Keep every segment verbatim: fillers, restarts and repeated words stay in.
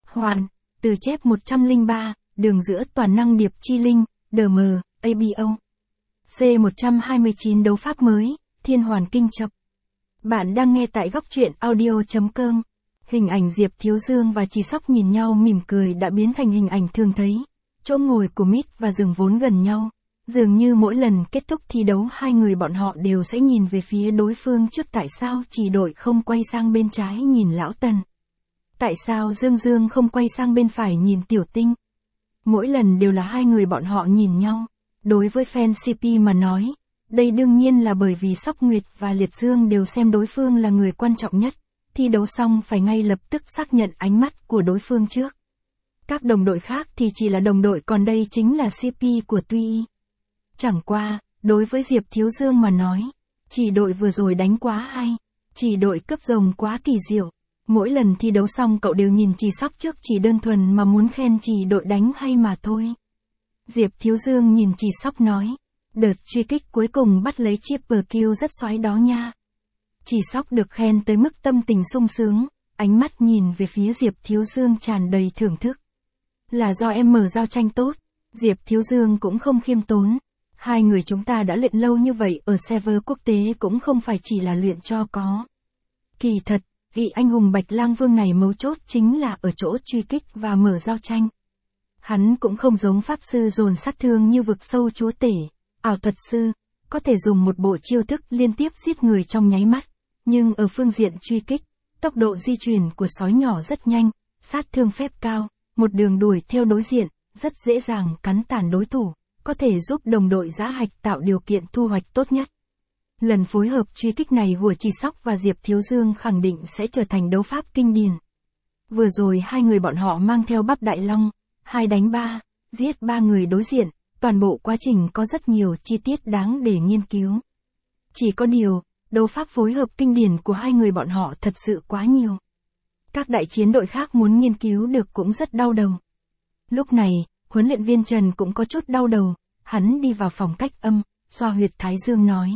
Hoàn, từ chép một trăm lẻ ba, đường giữa toàn năng điệp chi linh, đê em, a bê o. C một trăm hai mươi chín đấu pháp mới, Thiên Hoàn Kinh Chập. Bạn đang nghe tại góc truyện audio chấm com. Hình ảnh Diệp Thiếu Dương và Trì Sóc nhìn nhau mỉm cười đã biến thành hình ảnh thường thấy. Chỗ ngồi của Mít và Dường vốn gần nhau. Dường như mỗi lần kết thúc thi đấu hai người bọn họ đều sẽ nhìn về phía đối phương trước. Tại sao Trì đội không quay sang bên trái nhìn Lão Tần? Tại sao Dương Dương không quay sang bên phải nhìn Tiểu Tinh? Mỗi lần đều là hai người bọn họ nhìn nhau. Đối với fan xê pê mà nói, đây đương nhiên là bởi vì Sóc Nguyệt và Liệt Dương đều xem đối phương là người quan trọng nhất. Thi đấu xong phải ngay lập tức xác nhận ánh mắt của đối phương trước. Các đồng đội khác thì chỉ là đồng đội, còn đây chính là xê pê của Tuy. Chẳng qua, đối với Diệp Thiếu Dương mà nói, Chỉ đội vừa rồi đánh quá hay. Chỉ đội cấp rồng quá kỳ diệu. Mỗi lần thi đấu xong cậu đều nhìn Trì Sóc trước chỉ đơn thuần mà muốn khen Chỉ đội đánh hay mà thôi. Diệp Thiếu Dương nhìn Trì Sóc nói. Đợt truy kích cuối cùng bắt lấy triple kill rất xoái đó nha. Trì Sóc được khen tới mức tâm tình sung sướng, ánh mắt nhìn về phía Diệp Thiếu Dương tràn đầy thưởng thức. Là do em mở giao tranh tốt. Diệp Thiếu Dương cũng không khiêm tốn. Hai người chúng ta đã luyện lâu như vậy ở server quốc tế cũng không phải chỉ là luyện cho có. Kỳ thật, vị anh hùng Bạch Lang Vương này mấu chốt chính là ở chỗ truy kích và mở giao tranh. Hắn cũng không giống pháp sư dồn sát thương như vực sâu chúa tể, ảo thuật sư, có thể dùng một bộ chiêu thức liên tiếp giết người trong nháy mắt. Nhưng ở phương diện truy kích, tốc độ di chuyển của sói nhỏ rất nhanh, sát thương phép cao, một đường đuổi theo đối diện, rất dễ dàng cắn tàn đối thủ, có thể giúp đồng đội giã hạch tạo điều kiện thu hoạch tốt nhất. Lần phối hợp truy kích này của Trì Sóc và Diệp Thiếu Dương khẳng định sẽ trở thành đấu pháp kinh điển. Vừa rồi hai người bọn họ mang theo Bắp Đại Long, hai đánh ba, giết ba người đối diện, toàn bộ quá trình có rất nhiều chi tiết đáng để nghiên cứu. Chỉ có điều, đấu pháp phối hợp kinh điển của hai người bọn họ thật sự quá nhiều. Các đại chiến đội khác muốn nghiên cứu được cũng rất đau đầu. Lúc này, huấn luyện viên Trần cũng có chút đau đầu, hắn đi vào phòng cách âm, xoa huyệt thái dương nói.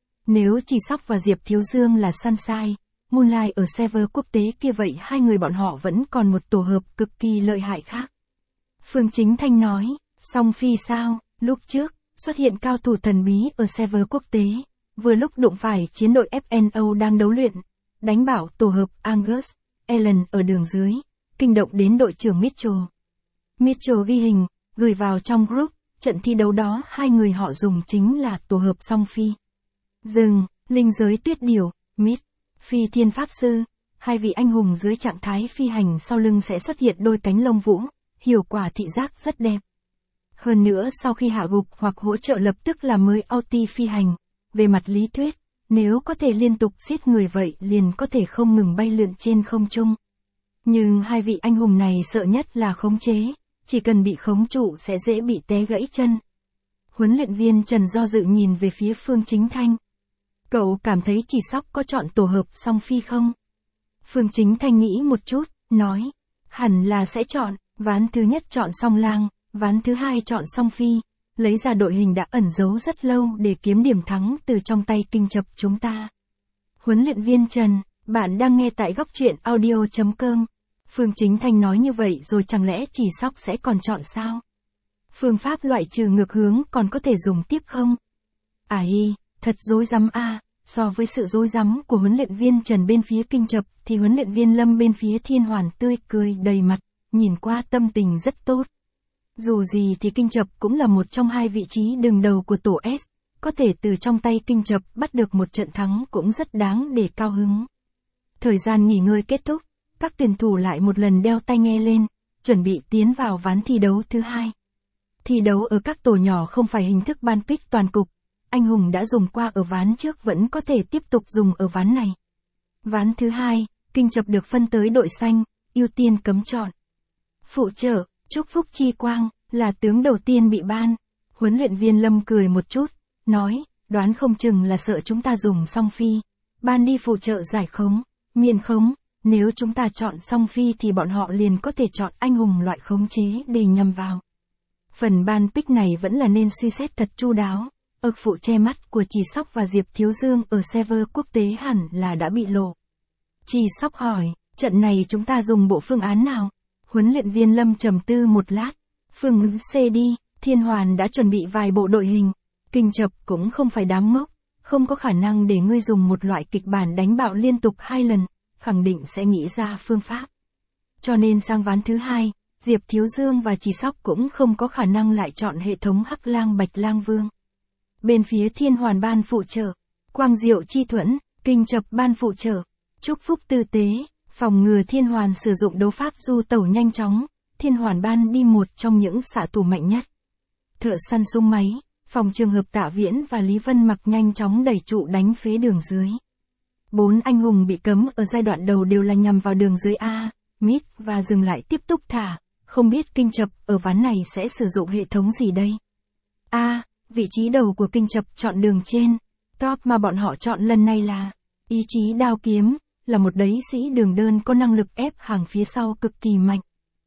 Nếu Trì Sóc và Diệp Thiếu Dương là Sunshine, Moonlight ở server quốc tế kia vậy hai người bọn họ vẫn còn một tổ hợp cực kỳ lợi hại khác. Phương Chính Thanh nói, Song Phi sao, lúc trước, xuất hiện cao thủ thần bí ở server quốc tế, vừa lúc đụng phải chiến đội ép en ô đang đấu luyện, đánh bảo tổ hợp Angus, Ellen ở đường dưới, kinh động đến đội trưởng Mitchell. Mitchell ghi hình, gửi vào trong group, trận thi đấu đó hai người họ dùng chính là tổ hợp Song Phi. Rừng, linh giới tuyết điểu, Mít, Phi Thiên Pháp Sư, hai vị anh hùng dưới trạng thái phi hành sau lưng sẽ xuất hiện đôi cánh lông vũ, hiệu quả thị giác rất đẹp. Hơn nữa sau khi hạ gục hoặc hỗ trợ lập tức là mới auto phi hành, về mặt lý thuyết, nếu có thể liên tục giết người vậy liền có thể không ngừng bay lượn trên không trung. Nhưng hai vị anh hùng này sợ nhất là khống chế, chỉ cần bị khống trụ sẽ dễ bị té gãy chân. Huấn luyện viên Trần do dự nhìn về phía Phương Chính Thanh. Cậu cảm thấy Trì Sóc có chọn tổ hợp Song Phi không? Phương Chính Thanh nghĩ một chút, nói, hẳn là sẽ chọn, ván thứ nhất chọn Song Lang, ván thứ hai chọn Song Phi, lấy ra đội hình đã ẩn giấu rất lâu để kiếm điểm thắng từ trong tay kinh chập chúng ta. Huấn luyện viên Trần, bạn đang nghe tại góc truyện audio chấm com. Phương Chính Thanh nói như vậy rồi chẳng lẽ Trì Sóc sẽ còn chọn sao? Phương pháp loại trừ ngược hướng còn có thể dùng tiếp không? À hi, thật rối rắm a. So với sự rối rắm của huấn luyện viên Trần bên phía kinh chập thì huấn luyện viên Lâm bên phía Thiên Hoàn tươi cười đầy mặt, nhìn qua tâm tình rất tốt. Dù gì thì kinh chập cũng là một trong hai vị trí đường đầu của tổ S, có thể từ trong tay kinh chập bắt được một trận thắng cũng rất đáng để cao hứng. Thời gian nghỉ ngơi kết thúc, các tuyển thủ lại một lần đeo tai nghe lên, chuẩn bị tiến vào ván thi đấu thứ hai. Thi đấu ở các tổ nhỏ không phải hình thức ban pick toàn cục, anh hùng đã dùng qua ở ván trước vẫn có thể tiếp tục dùng ở ván này. Ván thứ hai, kinh chập được phân tới đội xanh, ưu tiên cấm chọn. Phụ trợ, Chúc Phúc Chi Quang, là tướng đầu tiên bị ban. Huấn luyện viên Lâm cười một chút, nói, đoán không chừng là sợ chúng ta dùng Song Phi. Ban đi phụ trợ giải khống, miền khống, nếu chúng ta chọn Song Phi thì bọn họ liền có thể chọn anh hùng loại khống chế để nhằm vào. Phần ban pick này vẫn là nên suy xét thật chu đáo. Ực phụ che mắt của Trì Sóc và Diệp Thiếu Dương ở server quốc tế hẳn là đã bị lộ. Trì Sóc hỏi, trận này chúng ta dùng bộ phương án nào? Huấn luyện viên Lâm trầm tư một lát. Phương C đi, Thiên Hoàn đã chuẩn bị vài bộ đội hình. Kinh chập cũng không phải đám ngốc, không có khả năng để ngươi dùng một loại kịch bản đánh bạo liên tục hai lần, khẳng định sẽ nghĩ ra phương pháp. Cho nên sang ván thứ hai, Diệp Thiếu Dương và Chỉ Sóc cũng không có khả năng lại chọn hệ thống Hắc Lang Bạch Lang Vương. Bên phía Thiên Hoàn ban phụ trợ, Quang Diệu Chi Thuẫn, Kinh chập ban phụ trợ, Chúc Phúc Tư Tế, phòng ngừa Thiên Hoàn sử dụng đấu pháp du tẩu nhanh chóng, Thiên Hoàn ban đi một trong những xạ thủ mạnh nhất. Thợ săn súng máy, phòng trường hợp Tạ Viễn và Lý Vân Mặc nhanh chóng đẩy trụ đánh phế đường dưới. Bốn anh hùng bị cấm ở giai đoạn đầu đều là nhằm vào đường dưới A, mid và dừng lại tiếp tục thả, không biết Kinh chập ở ván này sẽ sử dụng hệ thống gì đây. A, vị trí đầu của Kinh chập chọn đường trên, top mà bọn họ chọn lần này là Ý Chí Đao Kiếm, là một đẩy sĩ đường đơn có năng lực ép hàng phía sau cực kỳ mạnh.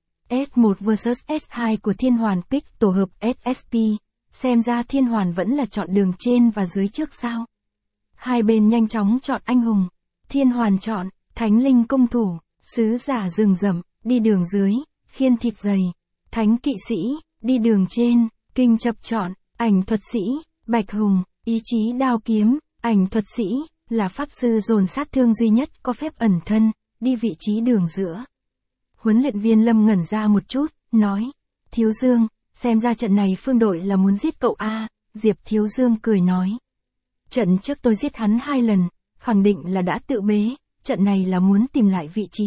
S một versus S hai của Thiên Hoàn kích tổ hợp ét ét pê, xem ra Thiên Hoàn vẫn là chọn đường trên và dưới trước sao. Hai bên nhanh chóng chọn anh hùng. Thiên Hoàn chọn Thánh Linh Công Thủ, Sứ Giả Rừng Rậm, đi đường dưới, Khiên Thịt Dày, Thánh Kỵ Sĩ, đi đường trên. Kinh chập chọn Ảnh Thuật Sĩ, Bạch Hùng, Ý Chí Đao Kiếm, Ảnh Thuật Sĩ, là pháp sư dồn sát thương duy nhất có phép ẩn thân, đi vị trí đường giữa. Huấn luyện viên Lâm ngẩn ra một chút, nói, Thiếu Dương, xem ra trận này phương đội là muốn giết cậu A. Diệp Thiếu Dương cười nói, trận trước tôi giết hắn hai lần, khẳng định là đã tự bế, trận này là muốn tìm lại vị trí.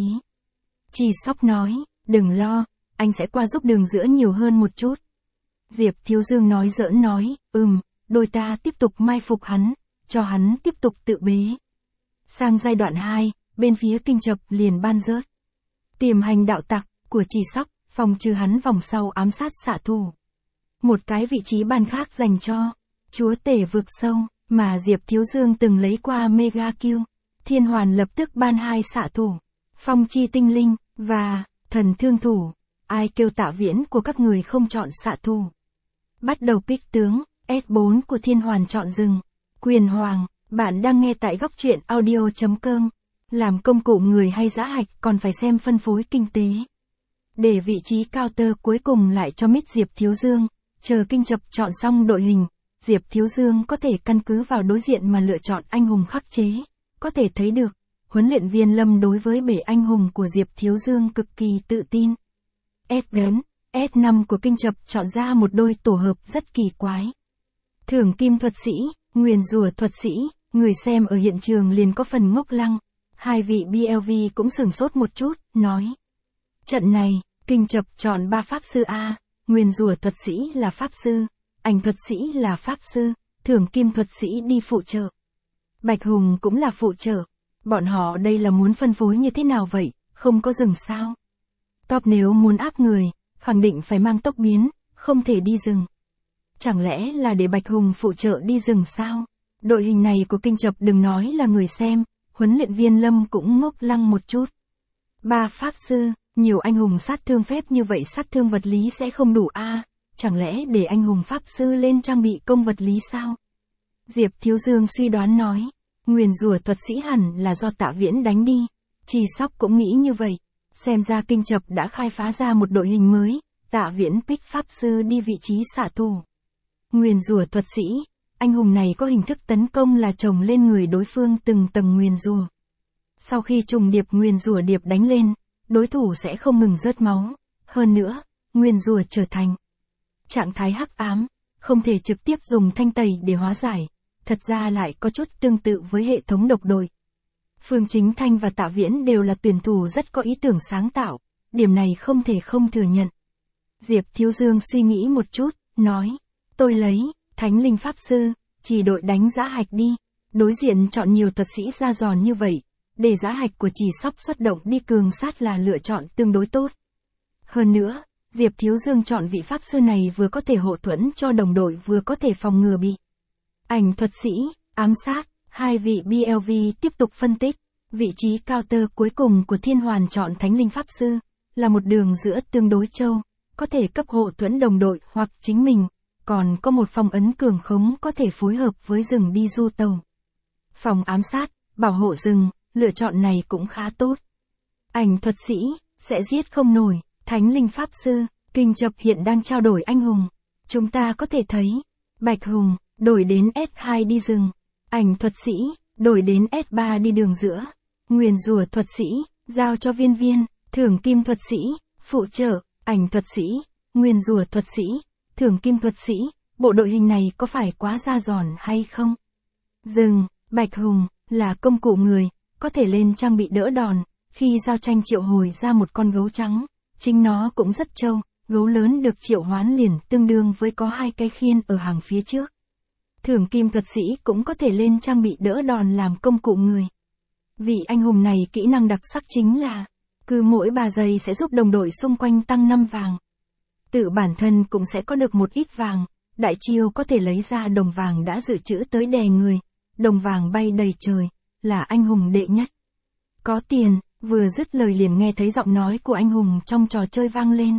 Chỉ Sóc nói, đừng lo, anh sẽ qua giúp đường giữa nhiều hơn một chút. Diệp Thiếu Dương nói giỡn nói, ừm, đôi ta tiếp tục mai phục hắn, cho hắn tiếp tục tự bế. Sang giai đoạn hai, bên phía Kinh chập liền ban rớt Tiềm Hành Đạo Tặc của Chỉ Sóc, phòng trừ hắn vòng sau ám sát xạ thủ. Một cái vị trí ban khác dành cho Chúa Tể Vực Sâu, mà Diệp Thiếu Dương từng lấy qua Mega Kill. Thiên Hoàn lập tức ban hai xạ thủ, Phong Chi Tinh Linh, và Thần Thương Thủ. Ai kêu Tạ Viễn của các người không chọn xạ thủ. Bắt đầu pick tướng, S bốn của Thiên Hoàn chọn rừng. Quyền Hoàng, bạn đang nghe tại góc truyện audio chấm com. Làm công cụ người hay giã hạch còn phải xem phân phối kinh tế. Để vị trí counter cuối cùng lại cho mid Diệp Thiếu Dương, chờ Kinh chập chọn xong đội hình, Diệp Thiếu Dương có thể căn cứ vào đối diện mà lựa chọn anh hùng khắc chế. Có thể thấy được, huấn luyện viên Lâm đối với bể anh hùng của Diệp Thiếu Dương cực kỳ tự tin. S bốn, S năm của Kinh chập chọn ra một đôi tổ hợp rất kỳ quái. Thưởng Kim Thuật Sĩ, Nguyền Rủa Thuật Sĩ, người xem ở hiện trường liền có phần ngốc lăng. Hai vị bê lờ vê cũng sửng sốt một chút, nói. Trận này, Kinh chập chọn ba pháp sư A, Nguyền Rủa Thuật Sĩ là pháp sư, Ảnh Thuật Sĩ là pháp sư, Thưởng Kim Thuật Sĩ đi phụ trợ. Bạch Hùng cũng là phụ trợ. Bọn họ đây là muốn phân phối như thế nào vậy, không có rừng sao? Top nếu muốn áp người, khẳng định phải mang tốc biến, không thể đi rừng. Chẳng lẽ là để Bạch Hùng phụ trợ đi rừng sao? Đội hình này của Kinh chập đừng nói là người xem, huấn luyện viên Lâm cũng ngốc lăng một chút. Ba pháp sư, nhiều anh hùng sát thương phép như vậy sát thương vật lý sẽ không đủ a, à, chẳng lẽ để anh hùng pháp sư lên trang bị công vật lý sao? Diệp Thiếu Dương suy đoán nói, Nguyền Rủa Thuật Sĩ hẳn là do Tạ Viễn đánh đi. Chỉ Sóc cũng nghĩ như vậy, xem ra Kinh chập đã khai phá ra một đội hình mới, Tạ Viễn pick pháp sư đi vị trí xạ thủ. Nguyền Rủa Thuật Sĩ, anh hùng này có hình thức tấn công là chồng lên người đối phương từng tầng nguyền rủa. Sau khi trùng điệp nguyền rủa điệp đánh lên, đối thủ sẽ không ngừng rớt máu. Hơn nữa, nguyền rủa trở thành trạng thái hắc ám, không thể trực tiếp dùng thanh tẩy để hóa giải. Thật ra lại có chút tương tự với hệ thống độc đội. Phương Chính Thanh và Tạ Viễn đều là tuyển thủ rất có ý tưởng sáng tạo, điểm này không thể không thừa nhận. Diệp Thiếu Dương suy nghĩ một chút, nói, tôi lấy Thánh Linh Pháp Sư, chỉ đội đánh giã hạch đi. Đối diện chọn nhiều thuật sĩ ra giòn như vậy, để giã hạch của Chỉ Sóc xuất động đi cường sát là lựa chọn tương đối tốt. Hơn nữa, Diệp Thiếu Dương chọn vị Pháp Sư này vừa có thể hộ thuẫn cho đồng đội vừa có thể phòng ngừa bị Ảnh Thuật Sĩ, ám sát. Hai vị bê lờ vê tiếp tục phân tích, vị trí counter cuối cùng của Thiên Hoàn chọn Thánh Linh Pháp Sư, là một đường giữa tương đối trâu, có thể cấp hộ thuẫn đồng đội hoặc chính mình, còn có một phong ấn cường khống có thể phối hợp với rừng đi du tàu. Phòng ám sát, bảo hộ rừng, lựa chọn này cũng khá tốt. Ảnh Thuật Sĩ, sẽ giết không nổi, Thánh linh pháp sư, kinh chập hiện đang trao đổi anh hùng. Chúng ta có thể thấy, Bạch Hùng, đổi đến S hai đi rừng. Ảnh thuật sĩ, đổi đến S ba đi đường giữa. Nguyền rủa thuật sĩ, giao cho viên viên. Thưởng kim thuật sĩ, phụ trợ, ảnh thuật sĩ, nguyền rủa thuật sĩ, thưởng kim thuật sĩ. Bộ đội hình này có phải quá ra giòn hay không? Rừng, Bạch Hùng, là công cụ người, có thể lên trang bị đỡ đòn. Khi giao tranh triệu hồi ra một con gấu trắng, chính nó cũng rất trâu, gấu lớn được triệu hoán liền tương đương với có hai cái khiên ở hàng phía trước. Thưởng kim thuật sĩ cũng có thể lên trang bị đỡ đòn làm công cụ người. Vị anh hùng này kỹ năng đặc sắc chính là, cứ mỗi ba giây sẽ giúp đồng đội xung quanh tăng năm vàng. Tự bản thân cũng sẽ có được một ít vàng, đại chiêu có thể lấy ra đồng vàng đã dự trữ tới đè người, đồng vàng bay đầy trời, là anh hùng đệ nhất. Có tiền, vừa dứt lời liền nghe thấy giọng nói của anh hùng trong trò chơi vang lên.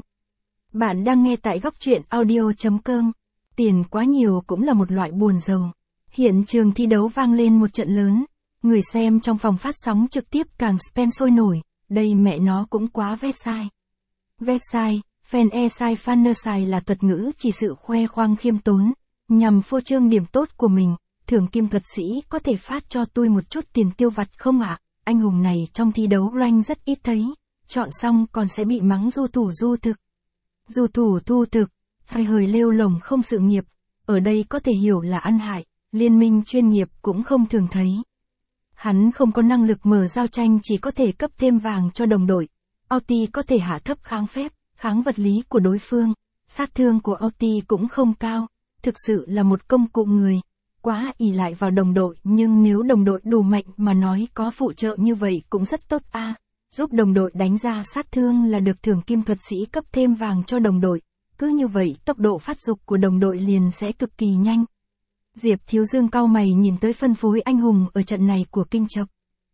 Bạn đang nghe tại góc truyện audio chấm com. Tiền quá nhiều cũng là một loại buồn giàu. Hiện trường thi đấu vang lên một trận lớn. Người xem trong phòng phát sóng trực tiếp càng spam sôi nổi. Đây mẹ nó cũng quá Versailles. Versailles, fan e sai fanersai là thuật ngữ chỉ sự khoe khoang khiêm tốn, nhằm phô trương điểm tốt của mình. Thưởng kim thuật sĩ có thể phát cho tôi một chút tiền tiêu vặt không ạ? À? Anh hùng này trong thi đấu rank rất ít thấy. Chọn xong còn sẽ bị mắng du thủ du thực. Du thủ thu thực, hay hời lêu lồng không sự nghiệp, ở đây có thể hiểu là ăn hại, liên minh chuyên nghiệp cũng không thường thấy. Hắn không có năng lực mở giao tranh, chỉ có thể cấp thêm vàng cho đồng đội. Auti có thể hạ thấp kháng phép, kháng vật lý của đối phương, sát thương của Auti cũng không cao, thực sự là một công cụ người, quá ỷ lại vào đồng đội, nhưng nếu đồng đội đủ mạnh mà nói có phụ trợ như vậy cũng rất tốt a. À, giúp đồng đội đánh ra sát thương là được thưởng kim thuật sĩ cấp thêm vàng cho đồng đội. Cứ như vậy tốc độ phát dục của đồng đội liền sẽ cực kỳ nhanh. Diệp Thiếu Dương cau mày nhìn tới phân phối anh hùng ở trận này của kinh chập.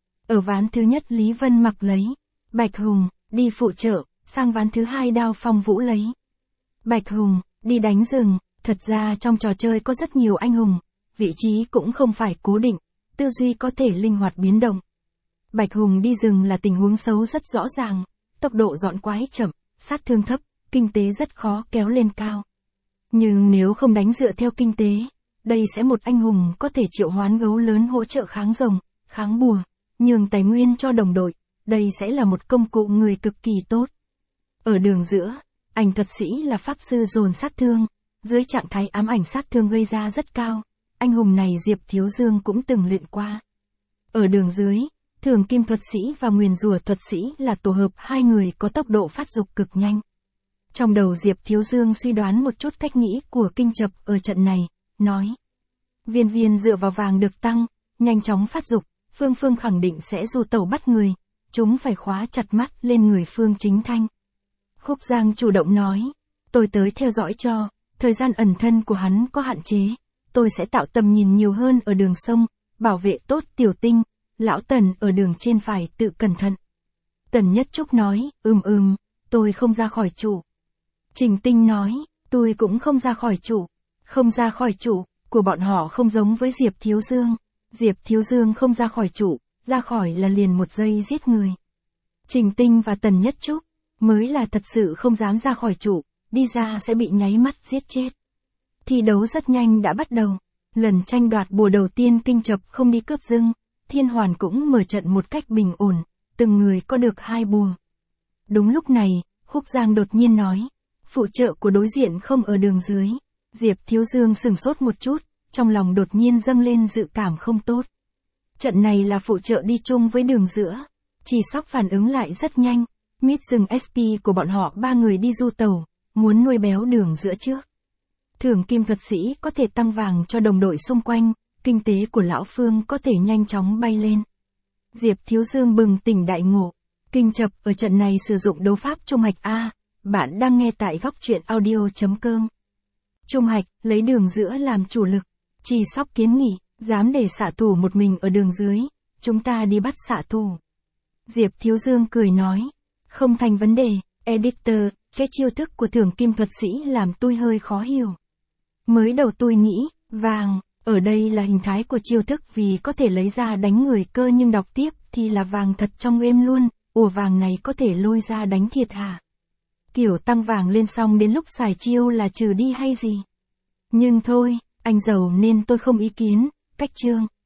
Ở ván thứ nhất Lý Vân Mặc lấy Bạch Hùng, đi phụ trợ, sang ván thứ hai Đao Phong Vũ lấy Bạch Hùng, đi đánh rừng. Thật ra trong trò chơi có rất nhiều anh hùng, vị trí cũng không phải cố định, tư duy có thể linh hoạt biến động. Bạch Hùng đi rừng là tình huống xấu rất rõ ràng, tốc độ dọn quái chậm, sát thương thấp, kinh tế rất khó kéo lên cao. Nhưng nếu không đánh dựa theo kinh tế, đây sẽ một anh hùng có thể triệu hoán gấu lớn hỗ trợ kháng rồng, kháng bùa, nhường tài nguyên cho đồng đội, đây sẽ là một công cụ người cực kỳ tốt. Ở đường giữa, ảnh thuật sĩ là pháp sư dồn sát thương, dưới trạng thái ám ảnh sát thương gây ra rất cao, anh hùng này Diệp Thiếu Dương cũng từng luyện qua. Ở đường dưới, Thường kim thuật sĩ và nguyền rủa thuật sĩ là tổ hợp hai người có tốc độ phát dục cực nhanh. Trong đầu Diệp Thiếu Dương suy đoán một chút cách nghĩ của kinh chập ở trận này, nói. Viên viên dựa vào vàng được tăng, nhanh chóng phát dục, Phương Phương khẳng định sẽ du tẩu bắt người, chúng phải khóa chặt mắt lên người Phương Chính Thanh. Khúc Giang chủ động nói, tôi tới theo dõi cho, thời gian ẩn thân của hắn có hạn chế, tôi sẽ tạo tầm nhìn nhiều hơn ở đường sông, bảo vệ tốt Tiểu Tinh. Lão Tần ở đường trên phải tự cẩn thận. Tần Nhất Trúc nói, ừm ừm, tôi không ra khỏi chủ. Trình Tinh nói, tôi cũng không ra khỏi chủ. Không ra khỏi chủ, của bọn họ không giống với Diệp Thiếu Dương. Diệp Thiếu Dương không ra khỏi chủ, ra khỏi là liền một giây giết người. Trình Tinh và Tần Nhất Trúc, mới là thật sự không dám ra khỏi chủ, đi ra sẽ bị nháy mắt giết chết. Thi đấu rất nhanh đã bắt đầu. Lần tranh đoạt bùa đầu tiên kinh chập không đi cướp dưng. Thiên Hoàn cũng mở trận một cách bình ổn, từng người có được hai bùa. Đúng lúc này, Khúc Giang đột nhiên nói, phụ trợ của đối diện không ở đường dưới. Diệp Thiếu Dương sửng sốt một chút, trong lòng đột nhiên dâng lên dự cảm không tốt. Trận này là phụ trợ đi chung với đường giữa. Chỉ Sóc phản ứng lại rất nhanh, mít rừng ét pê của bọn họ ba người đi du tàu, muốn nuôi béo đường giữa trước. Thưởng kim thuật sĩ có thể tăng vàng cho đồng đội xung quanh. Kinh tế của Lão Phương có thể nhanh chóng bay lên. Diệp Thiếu Dương bừng tỉnh đại ngộ. Kinh chập ở trận này sử dụng đấu pháp trung hạch A. Bạn đang nghe tại góc truyện audio chấm com. Trung hạch, lấy đường giữa làm chủ lực. Chi Sóc kiến nghị, dám để xạ thủ một mình ở đường dưới. Chúng ta đi bắt xạ thủ. Diệp Thiếu Dương cười nói. Không thành vấn đề, editor, cái chiêu thức của thưởng kim thuật sĩ làm tôi hơi khó hiểu. Mới đầu tôi nghĩ, vàng. Ở đây là hình thái của chiêu thức vì có thể lấy ra đánh người cơ, nhưng đọc tiếp thì là vàng thật trong game luôn, ủa vàng này có thể lôi ra đánh thiệt hả? Kiểu tăng vàng lên xong đến lúc xài chiêu là trừ đi hay gì? Nhưng thôi, anh giàu nên tôi không ý kiến, cách chương.